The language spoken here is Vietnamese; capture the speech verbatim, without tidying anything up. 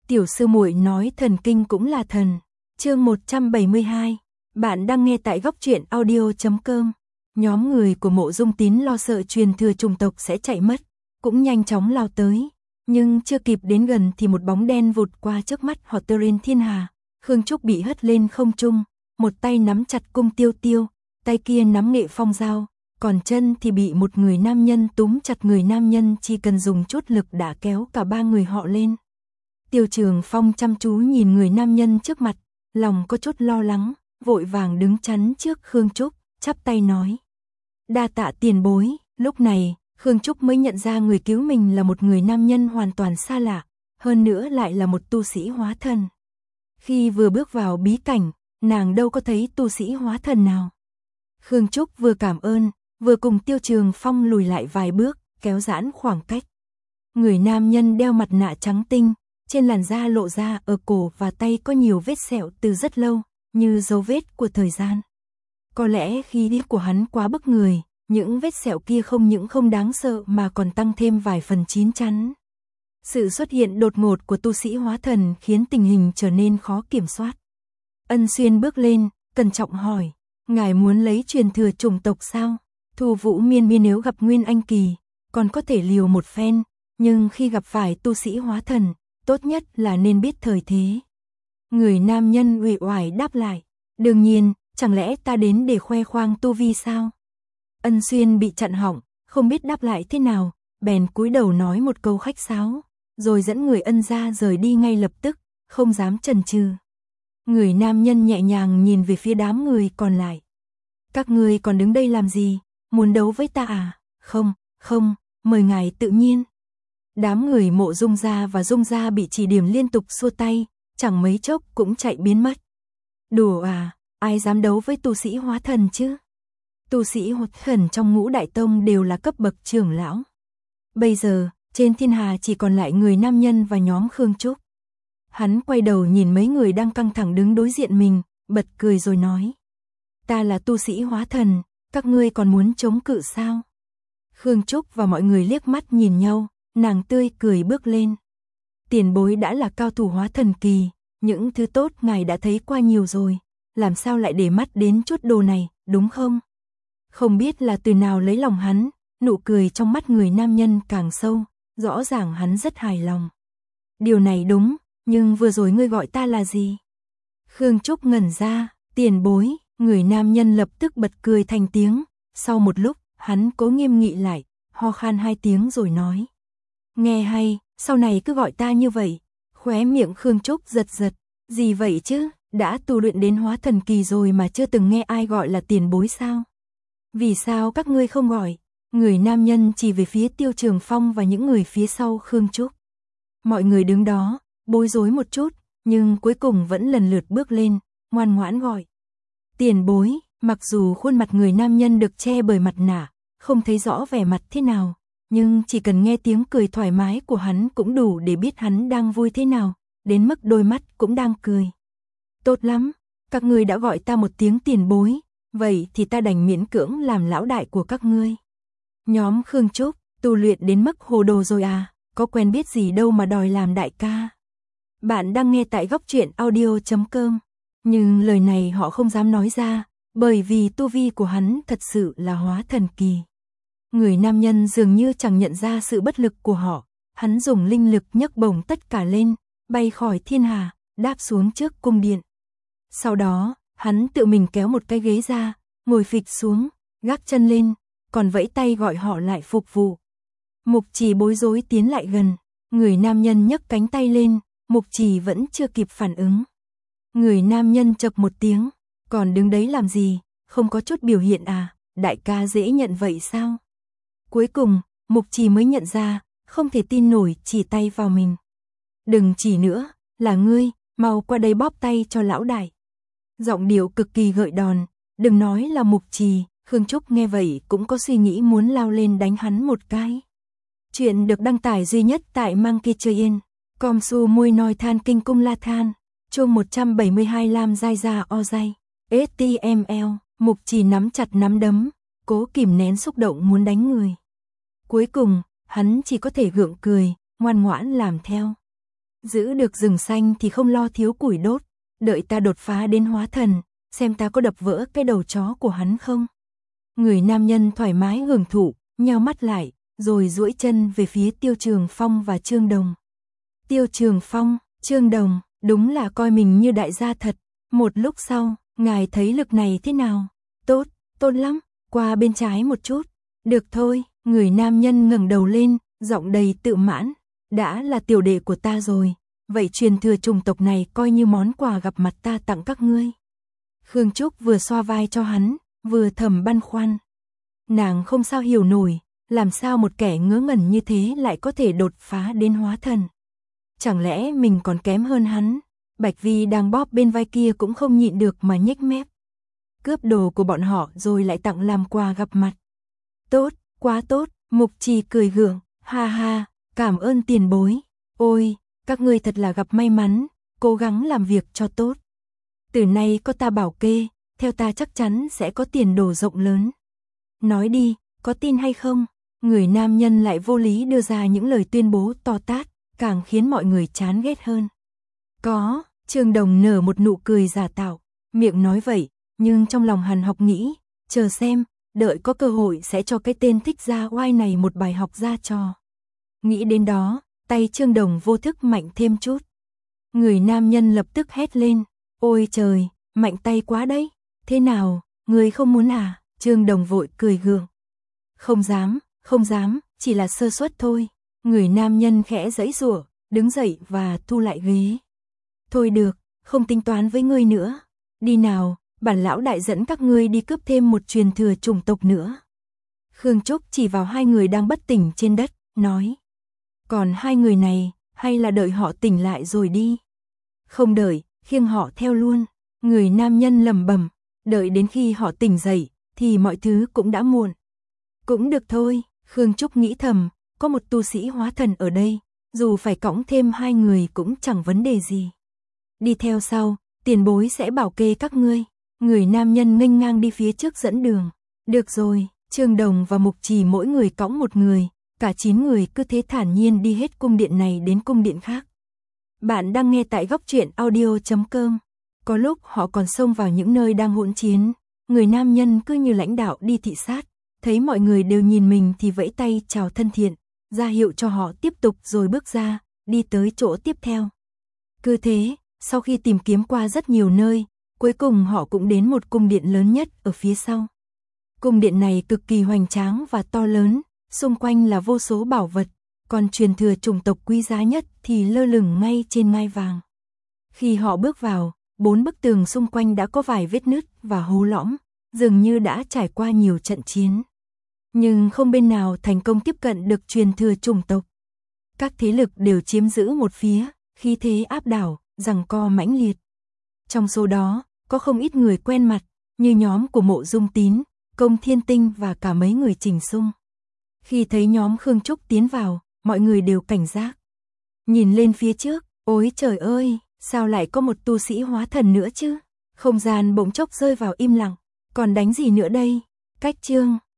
Tiểu sư muội nói thần kinh cũng là thần. Chương một trăm bảy mươi hai. Bạn đang nghe tại góc truyện audio chấm com. Nhóm người của Mộ Dung Tín lo sợ truyền thừa chủng tộc sẽ chạy mất, cũng nhanh chóng lao tới, nhưng chưa kịp đến gần thì một bóng đen vụt qua trước mắt họ Tơ-rin Thiên Hà. Khương Trúc bị hất lên không trung, một tay nắm chặt cung tiêu tiêu, tay kia nắm nghệ phong dao, còn chân thì bị một người nam nhân túm chặt. Người nam nhân chỉ cần dùng chút lực đã kéo cả ba người họ lên. Tiêu Trường Phong chăm chú nhìn người nam nhân trước mặt, lòng có chút lo lắng, vội vàng đứng chắn trước Khương Trúc, chắp tay nói: "Đa tạ tiền bối." Lúc này, Khương Trúc mới nhận ra người cứu mình là một người nam nhân hoàn toàn xa lạ, hơn nữa lại là một tu sĩ hóa thần. Khi vừa bước vào bí cảnh, nàng đâu có thấy tu sĩ hóa thần nào. Khương Trúc vừa cảm ơn, vừa cùng Tiêu Trường Phong lùi lại vài bước, kéo giãn khoảng cách. Người nam nhân đeo mặt nạ trắng tinh, trên làn da lộ ra ở cổ và tay có nhiều vết sẹo từ rất lâu, như dấu vết của thời gian. Có lẽ khí thế của hắn quá bức người, những vết sẹo kia không những không đáng sợ mà còn tăng thêm vài phần chín chắn. Sự xuất hiện đột ngột của tu sĩ hóa thần khiến tình hình trở nên khó kiểm soát. Ân Xuyên bước lên, cẩn trọng hỏi: "Ngài muốn lấy truyền thừa chủng tộc sao?" Thu Vũ Miên Miên nếu gặp Nguyên Anh Kỳ, còn có thể liều một phen, nhưng khi gặp phải tu sĩ hóa thần, tốt nhất là nên biết thời thế. Người nam nhân uể oải đáp lại: "Đương nhiên, chẳng lẽ ta đến để khoe khoang tu vi sao?" Ân Xuyên bị chặn họng, không biết đáp lại thế nào, bèn cúi đầu nói một câu khách sáo, rồi dẫn người Ân gia rời đi ngay lập tức, không dám chần chừ. Người nam nhân nhẹ nhàng nhìn về phía đám người còn lại: "Các ngươi còn đứng đây làm gì, muốn đấu với ta à?" "Không, không, mời ngài tự nhiên." Đám người Mộ Dung gia và Dung gia bị chỉ điểm liên tục xua tay, chẳng mấy chốc cũng chạy biến mất. "Đùa à, ai dám đấu với tu sĩ hóa thần chứ?" Tu sĩ hóa thần trong Ngũ Đại Tông đều là cấp bậc trưởng lão. Bây giờ, trên thiên hà chỉ còn lại người nam nhân và nhóm Khương Trúc. Hắn quay đầu nhìn mấy người đang căng thẳng đứng đối diện mình, bật cười rồi nói: "Ta là tu sĩ hóa thần, các ngươi còn muốn chống cự sao?" Khương Trúc và mọi người liếc mắt nhìn nhau, nàng tươi cười bước lên: "Tiền bối đã là cao thủ hóa thần kỳ, những thứ tốt ngài đã thấy qua nhiều rồi, làm sao lại để mắt đến chút đồ này, đúng không?" Không biết là từ nào lấy lòng hắn, nụ cười trong mắt người nam nhân càng sâu, rõ ràng hắn rất hài lòng. "Điều này đúng, nhưng vừa rồi ngươi gọi ta là gì?" Khương Trúc ngẩn ra: "Tiền bối." Người nam nhân lập tức bật cười thành tiếng, sau một lúc, hắn cố nghiêm nghị lại, ho khan hai tiếng rồi nói: "Nghe hay, sau này cứ gọi ta như vậy." Khóe miệng Khương Trúc giật giật: "Gì vậy chứ, đã tu luyện đến hóa thần kỳ rồi mà chưa từng nghe ai gọi là tiền bối sao? Vì sao các ngươi không gọi?" Người nam nhân chỉ về phía Tiêu Trường Phong và những người phía sau Khương Trúc. Mọi người đứng đó, bối rối một chút, nhưng cuối cùng vẫn lần lượt bước lên, ngoan ngoãn gọi: "Tiền bối." Mặc dù khuôn mặt người nam nhân được che bởi mặt nạ, không thấy rõ vẻ mặt thế nào, nhưng chỉ cần nghe tiếng cười thoải mái của hắn cũng đủ để biết hắn đang vui thế nào, đến mức đôi mắt cũng đang cười. "Tốt lắm, các ngươi đã gọi ta một tiếng tiền bối, vậy thì ta đành miễn cưỡng làm lão đại của các ngươi." Nhóm Khương Trúc, tu luyện đến mức hồ đồ rồi à, có quen biết gì đâu mà đòi làm đại ca. Bạn đang nghe tại góc truyện audio chấm com, nhưng lời này họ không dám nói ra, bởi vì tu vi của hắn thật sự là hóa thần kỳ. Người nam nhân dường như chẳng nhận ra sự bất lực của họ, hắn dùng linh lực nhấc bổng tất cả lên, bay khỏi thiên hà, đáp xuống trước cung điện. Sau đó, hắn tự mình kéo một cái ghế ra, ngồi phịch xuống, gác chân lên, còn vẫy tay gọi họ lại phục vụ. Mục Trì bối rối tiến lại gần, người nam nhân nhấc cánh tay lên, Mục Trì vẫn chưa kịp phản ứng. Người nam nhân chậc một tiếng: "Còn đứng đấy làm gì, không có chút biểu hiện à, đại ca dễ nhận vậy sao?" Cuối cùng, Mục Trì mới nhận ra, không thể tin nổi chỉ tay vào mình. "Đừng chỉ nữa, là ngươi, mau qua đây bóp tay cho lão đại." Giọng điệu cực kỳ gợi đòn, đừng nói là Mục Trì, Khương Trúc nghe vậy cũng có suy nghĩ muốn lao lên đánh hắn một cái. Chuyện được đăng tải duy nhất tại Monkey Chơi Yên, com su môi nói than kinh cung la than, chương một trăm bảy mươi hai Lam Giai Gia O Giai, ét tê em lờ, Mục Trì nắm chặt nắm đấm, cố kìm nén xúc động muốn đánh người. Cuối cùng, hắn chỉ có thể gượng cười, ngoan ngoãn làm theo. Giữ được rừng xanh thì không lo thiếu củi đốt, đợi ta đột phá đến hóa thần, xem ta có đập vỡ cái đầu chó của hắn không. Người nam nhân thoải mái hưởng thụ, nheo mắt lại, rồi duỗi chân về phía Tiêu Trường Phong và Trương Đồng. Tiêu Trường Phong, Trương Đồng, đúng là coi mình như đại gia thật. Một lúc sau, ngài thấy lực này thế nào? Tốt, tốt lắm, qua bên trái một chút. Được thôi, người nam nhân ngẩng đầu lên, giọng đầy tự mãn. Đã là tiểu đệ của ta rồi, vậy truyền thừa chủng tộc này coi như món quà gặp mặt ta tặng các ngươi. Khương Trúc vừa xoa vai cho hắn, vừa thầm băn khoăn. Nàng không sao hiểu nổi, làm sao một kẻ ngớ ngẩn như thế lại có thể đột phá đến hóa thần. Chẳng lẽ mình còn kém hơn hắn? Bạch Vi đang bóp bên vai kia cũng không nhịn được mà nhếch mép. Cướp đồ của bọn họ rồi lại tặng làm quà gặp mặt. Tốt, quá tốt, Mục Trì cười gượng, ha ha, cảm ơn tiền bối. Ôi, các ngươi thật là gặp may mắn, cố gắng làm việc cho tốt. Từ nay có ta bảo kê, theo ta chắc chắn sẽ có tiền đồ rộng lớn. Nói đi, có tin hay không? Người nam nhân lại vô lý đưa ra những lời tuyên bố to tát, càng khiến mọi người chán ghét hơn. Có, Trương Đồng nở một nụ cười giả tạo, miệng nói vậy, nhưng trong lòng Hàn Học nghĩ, chờ xem, đợi có cơ hội sẽ cho cái tên thích ra oai này một bài học ra trò. Nghĩ đến đó, tay Trương Đồng vô thức mạnh thêm chút. Người nam nhân lập tức hét lên, ôi trời, mạnh tay quá đấy, thế nào, người không muốn à? Trương Đồng vội cười gượng. Không dám, không dám, chỉ là sơ suất thôi. Người nam nhân khẽ giãy giụa, đứng dậy và thu lại ghế. Thôi được, không tính toán với ngươi nữa. Đi nào, bản lão đại dẫn các ngươi đi cướp thêm một truyền thừa chủng tộc nữa. Khương Trúc chỉ vào hai người đang bất tỉnh trên đất, nói. Còn hai người này, hay là đợi họ tỉnh lại rồi đi. Không đợi, khiêng họ theo luôn. Người nam nhân lẩm bẩm, đợi đến khi họ tỉnh dậy, thì mọi thứ cũng đã muộn. Cũng được thôi, Khương Trúc nghĩ thầm, có một tu sĩ hóa thần ở đây, dù phải cõng thêm hai người cũng chẳng vấn đề gì. Đi theo sau, tiền bối sẽ bảo kê các ngươi. Người nam nhân nghênh ngang đi phía trước dẫn đường. Được rồi, Trương Đồng và Mục Trì mỗi người cõng một người, cả chín người cứ thế thản nhiên đi hết cung điện này đến cung điện khác. Bạn đang nghe tại góc truyện audio chấm com. Có lúc họ còn xông vào những nơi đang hỗn chiến. Người nam nhân cứ như lãnh đạo đi thị sát, thấy mọi người đều nhìn mình thì vẫy tay chào thân thiện, ra hiệu cho họ tiếp tục rồi bước ra, đi tới chỗ tiếp theo. Cứ thế, sau khi tìm kiếm qua rất nhiều nơi, cuối cùng họ cũng đến một cung điện lớn nhất ở phía sau. Cung điện này cực kỳ hoành tráng và to lớn, xung quanh là vô số bảo vật, còn truyền thừa chủng tộc quý giá nhất thì lơ lửng ngay trên ngai vàng. Khi họ bước vào, bốn bức tường xung quanh đã có vài vết nứt và hố lõm, dường như đã trải qua nhiều trận chiến. Nhưng không bên nào thành công tiếp cận được truyền thừa chủng tộc. Các thế lực đều chiếm giữ một phía, khí thế áp đảo, giằng co mãnh liệt. Trong số đó, có không ít người quen mặt, như nhóm của Mộ Dung Tín, Công Thiên Tinh và cả mấy người Trình Sung. Khi thấy nhóm Khương Trúc tiến vào, mọi người đều cảnh giác. Nhìn lên phía trước, ôi trời ơi, sao lại có một tu sĩ hóa thần nữa chứ? Không gian bỗng chốc rơi vào im lặng, còn đánh gì nữa đây? Cách chương